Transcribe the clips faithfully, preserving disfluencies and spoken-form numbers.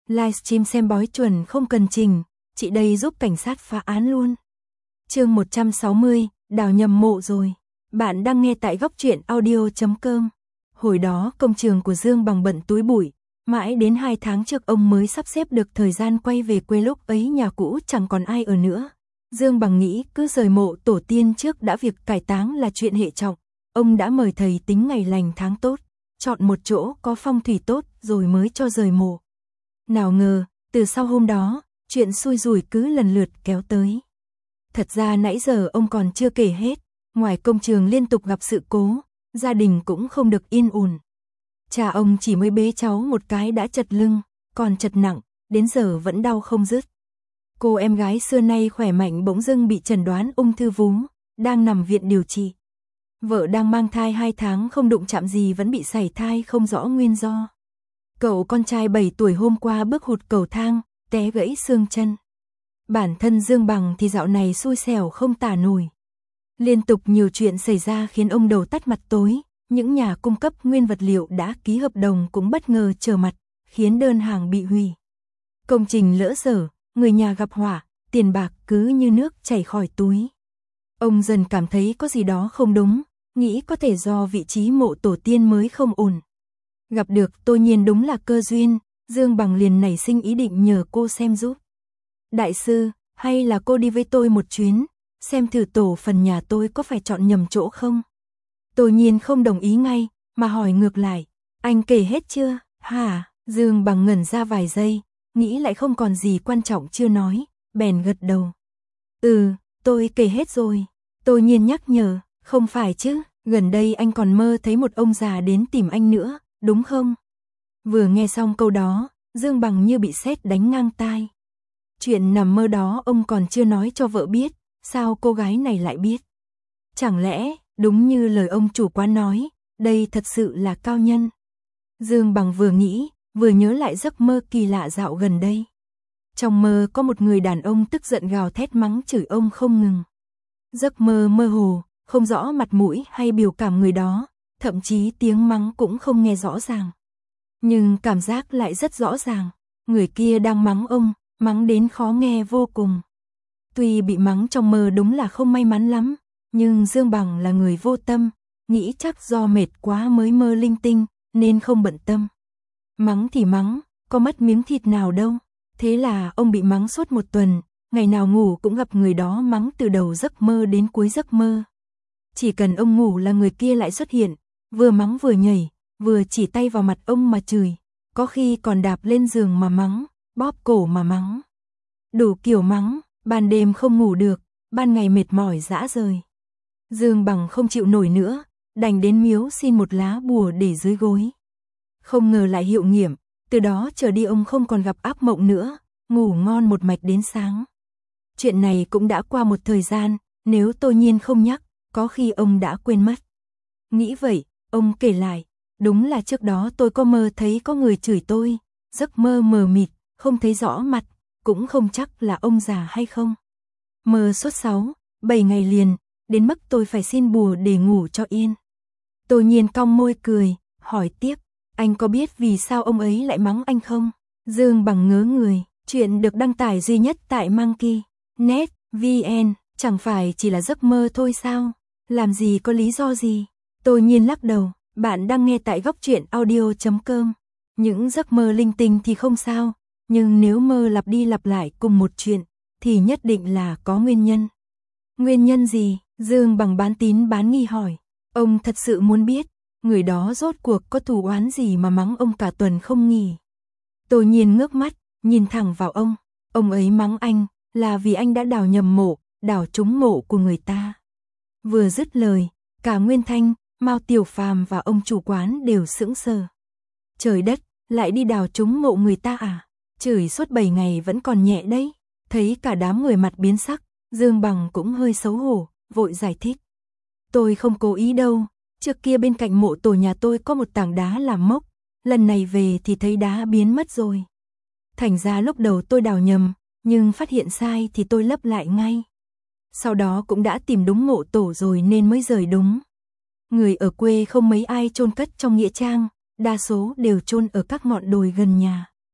Livestream xem bói chuẩn không cần trình, chị đây giúp cảnh sát phá án luôn. Chương một trăm sáu mươi, đào nhầm mộ rồi. Bạn đang nghe tại góc truyện audio chấm com. Hồi đó công trường của Dương Bằng bận túi bụi, mãi đến hai tháng trước ông mới sắp xếp được thời gian quay về quê, lúc ấy nhà cũ chẳng còn ai ở nữa. Dương Bằng nghĩ cứ rời mộ tổ tiên trước đã, việc cải táng là chuyện hệ trọng. Ông đã mời thầy tính ngày lành tháng tốt, chọn một chỗ có phong thủy tốt rồi mới cho rời mộ. Nào ngờ, từ sau hôm đó, chuyện xui rủi cứ lần lượt kéo tới. Thật ra nãy giờ ông còn chưa kể hết, ngoài công trường liên tục gặp sự cố, gia đình cũng không được yên ổn. Cha ông chỉ mới bế cháu một cái đã chật lưng, còn chật nặng, đến giờ vẫn đau không dứt. Cô em gái xưa nay khỏe mạnh bỗng dưng bị chẩn đoán ung thư vú, đang nằm viện điều trị. Vợ đang mang thai hai tháng không đụng chạm gì vẫn bị sảy thai không rõ nguyên do. Cậu con trai bảy tuổi hôm qua bước hụt cầu thang, té gãy xương chân. Bản thân Dương Bằng thì dạo này xui xẻo không tả nổi. Liên tục nhiều chuyện xảy ra khiến ông đầu tắt mặt tối, những nhà cung cấp nguyên vật liệu đã ký hợp đồng cũng bất ngờ trở mặt, khiến đơn hàng bị hủy. Công trình lỡ dở, người nhà gặp họa, tiền bạc cứ như nước chảy khỏi túi. Ông dần cảm thấy có gì đó không đúng, nghĩ có thể do vị trí mộ tổ tiên mới không ổn. Gặp được Tô Nhiên đúng là cơ duyên, Dương Bằng liền nảy sinh ý định nhờ cô xem giúp. Đại sư, hay là cô đi với tôi một chuyến, xem thử tổ phần nhà tôi có phải chọn nhầm chỗ không? Tô Nhiên không đồng ý ngay, mà hỏi ngược lại, anh kể hết chưa? Hả? Dương Bằng ngẩn ra vài giây, nghĩ lại không còn gì quan trọng chưa nói, bèn gật đầu. Ừ, tôi kể hết rồi. Tô Nhiên nhắc nhở, không phải chứ, gần đây anh còn mơ thấy một ông già đến tìm anh nữa, đúng không? Vừa nghe xong câu đó, Dương Bằng như bị sét đánh ngang tai. Chuyện nằm mơ đó ông còn chưa nói cho vợ biết, sao cô gái này lại biết? Chẳng lẽ, đúng như lời ông chủ quán nói, đây thật sự là cao nhân? Dương Bằng vừa nghĩ, vừa nhớ lại giấc mơ kỳ lạ dạo gần đây. Trong mơ có một người đàn ông tức giận gào thét mắng chửi ông không ngừng. Giấc mơ mơ hồ, không rõ mặt mũi hay biểu cảm người đó, thậm chí tiếng mắng cũng không nghe rõ ràng. Nhưng cảm giác lại rất rõ ràng, người kia đang mắng ông, mắng đến khó nghe vô cùng. Tuy bị mắng trong mơ đúng là không may mắn lắm, nhưng Dương Bằng là người vô tâm, nghĩ chắc do mệt quá mới mơ linh tinh, nên không bận tâm. Mắng thì mắng, có mất miếng thịt nào đâu. Thế là ông bị mắng suốt một tuần, ngày nào ngủ cũng gặp người đó mắng từ đầu giấc mơ đến cuối giấc mơ. Chỉ cần ông ngủ là người kia lại xuất hiện, vừa mắng vừa nhảy, vừa chỉ tay vào mặt ông mà chửi, có khi còn đạp lên giường mà mắng, bóp cổ mà mắng. Đủ kiểu mắng, ban đêm không ngủ được, ban ngày mệt mỏi rã rời. Dương Bằng không chịu nổi nữa, đành đến miếu xin một lá bùa để dưới gối. Không ngờ lại hiệu nghiệm, từ đó trở đi ông không còn gặp ác mộng nữa, ngủ ngon một mạch đến sáng. Chuyện này cũng đã qua một thời gian, nếu Tô Nhiên không nhắc, có khi ông đã quên mất. Nghĩ vậy, ông kể lại, đúng là trước đó tôi có mơ thấy có người chửi tôi, giấc mơ mờ mịt, không thấy rõ mặt, cũng không chắc là ông già hay không. Mơ suốt sáu, bảy ngày liền, đến mức tôi phải xin bùa để ngủ cho yên. Tô Nhiên cong môi cười, hỏi tiếp, anh có biết vì sao ông ấy lại mắng anh không? Dương Bằng ngớ người, chuyện được đăng tải duy nhất tại Monkey chấm net vn, chẳng phải chỉ là giấc mơ thôi sao? Làm gì có lý do gì? Tô Nhiên lắc đầu, bạn đang nghe tại góc truyện audio chấm com. Những giấc mơ linh tinh thì không sao, nhưng nếu mơ lặp đi lặp lại cùng một chuyện, thì nhất định là có nguyên nhân. Nguyên nhân gì? Dương Bằng bán tín bán nghi hỏi. Ông thật sự muốn biết, người đó rốt cuộc có thù oán gì mà mắng ông cả tuần không nghỉ. Tô Nhiên ngước mắt, nhìn thẳng vào ông. Ông ấy mắng anh, là vì anh đã đào nhầm mộ, đào trúng mộ của người ta. Vừa dứt lời, cả Nguyên Thanh, Mao Tiểu Phàm và ông chủ quán đều sững sờ. Trời đất, lại đi đào trúng mộ người ta à? Chửi suốt bảy ngày vẫn còn nhẹ đấy. Thấy cả đám người mặt biến sắc, Dương Bằng cũng hơi xấu hổ, vội giải thích. Tôi không cố ý đâu, trước kia bên cạnh mộ tổ nhà tôi có một tảng đá làm mốc, lần này về thì thấy đá biến mất rồi. Thành ra lúc đầu tôi đào nhầm, nhưng phát hiện sai thì tôi lấp lại ngay. Sau đó cũng đã tìm đúng mộ tổ rồi nên mới rời đúng. Người ở quê không mấy ai chôn cất trong nghĩa trang, đa số đều chôn ở các ngọn đồi gần nhà.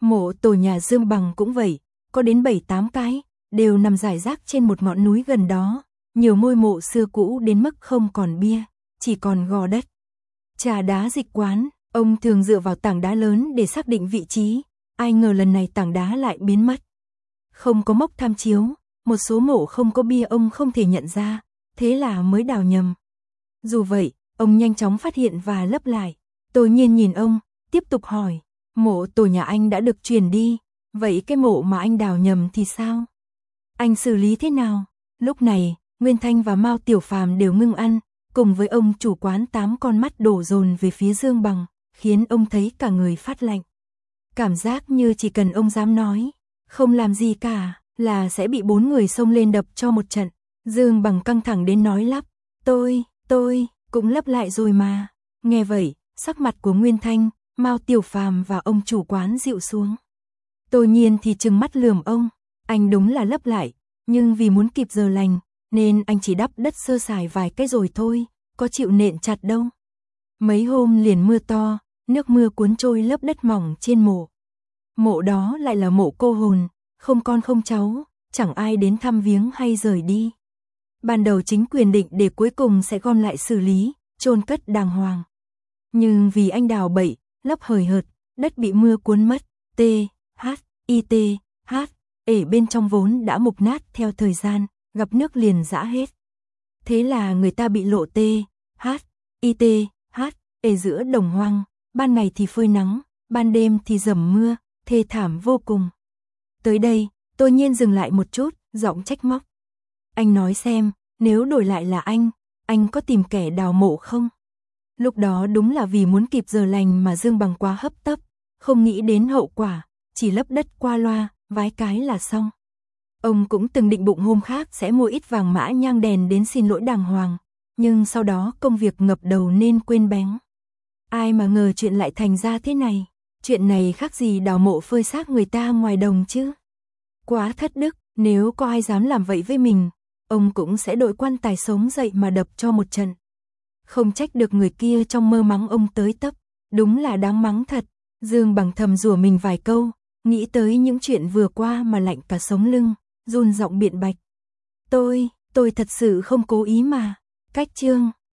Mộ tổ nhà Dương Bằng cũng vậy, có đến bảy tám cái, đều nằm rải rác trên một ngọn núi gần đó, nhiều ngôi mộ xưa cũ đến mức không còn bia, chỉ còn gò đất. Trà đá dịch quán, ông thường dựa vào tảng đá lớn để xác định vị trí, ai ngờ lần này tảng đá lại biến mất. Không có mốc tham chiếu, một số mộ không có bia ông không thể nhận ra, thế là mới đào nhầm. Dù vậy, ông nhanh chóng phát hiện và lấp lại. Tô Nhiên nhìn ông, tiếp tục hỏi, mộ tổ nhà anh đã được chuyển đi, vậy cái mộ mà anh đào nhầm thì sao? Anh xử lý thế nào? Lúc này, Nguyên Thanh và Mao Tiểu Phàm đều ngưng ăn, cùng với ông chủ quán tám con mắt đổ dồn về phía Dương Bằng, khiến ông thấy cả người phát lạnh. Cảm giác như chỉ cần ông dám nói, không làm gì cả, là sẽ bị bốn người xông lên đập cho một trận. Dương Bằng căng thẳng đến nói lắp, tôi, tôi, cũng lấp lại rồi mà. Nghe vậy, sắc mặt của Nguyên Thanh, Mao Tiểu Phàm và ông chủ quán dịu xuống. Tô Nhiên thì trừng mắt lườm ông, anh đúng là lấp lại, nhưng vì muốn kịp giờ lành, nên anh chỉ đắp đất sơ sài vài cái rồi thôi, có chịu nện chặt đâu. Mấy hôm liền mưa to, nước mưa cuốn trôi lớp đất mỏng trên mộ. Mộ đó lại là mộ cô hồn, không con không cháu, chẳng ai đến thăm viếng hay rời đi. Ban đầu chính quyền định để cuối cùng sẽ gom lại xử lý, chôn cất đàng hoàng. Nhưng vì anh đào bậy, lấp hời hợt, đất bị mưa cuốn mất, T, H, I T, H, ể bên trong vốn đã mục nát theo thời gian, gặp nước liền rã hết. Thế là người ta bị lộ T, H, I T, H, ể giữa đồng hoang, ban ngày thì phơi nắng, ban đêm thì dầm mưa, thê thảm vô cùng. Tới đây, Tô Nhiên dừng lại một chút, giọng trách móc. Anh nói xem, nếu đổi lại là anh, anh có tìm kẻ đào mộ không? Lúc đó đúng là vì muốn kịp giờ lành mà Dương Bằng quá hấp tấp, không nghĩ đến hậu quả, chỉ lấp đất qua loa, vái cái là xong. Ông cũng từng định bụng hôm khác sẽ mua ít vàng mã nhang đèn đến xin lỗi đàng hoàng, nhưng sau đó công việc ngập đầu nên quên bén. Ai mà ngờ chuyện lại thành ra thế này, chuyện này khác gì đào mộ phơi xác người ta ngoài đồng chứ. Quá thất đức, nếu có ai dám làm vậy với mình, ông cũng sẽ đội quan tài sống dậy mà đập cho một trận. Không trách được người kia trong mơ mắng ông tới tấp, đúng là đáng mắng thật. Dương Bằng thầm rủa mình vài câu, nghĩ tới những chuyện vừa qua mà lạnh cả sống lưng, run giọng biện bạch. Tôi, tôi thật sự không cố ý mà. Cách chương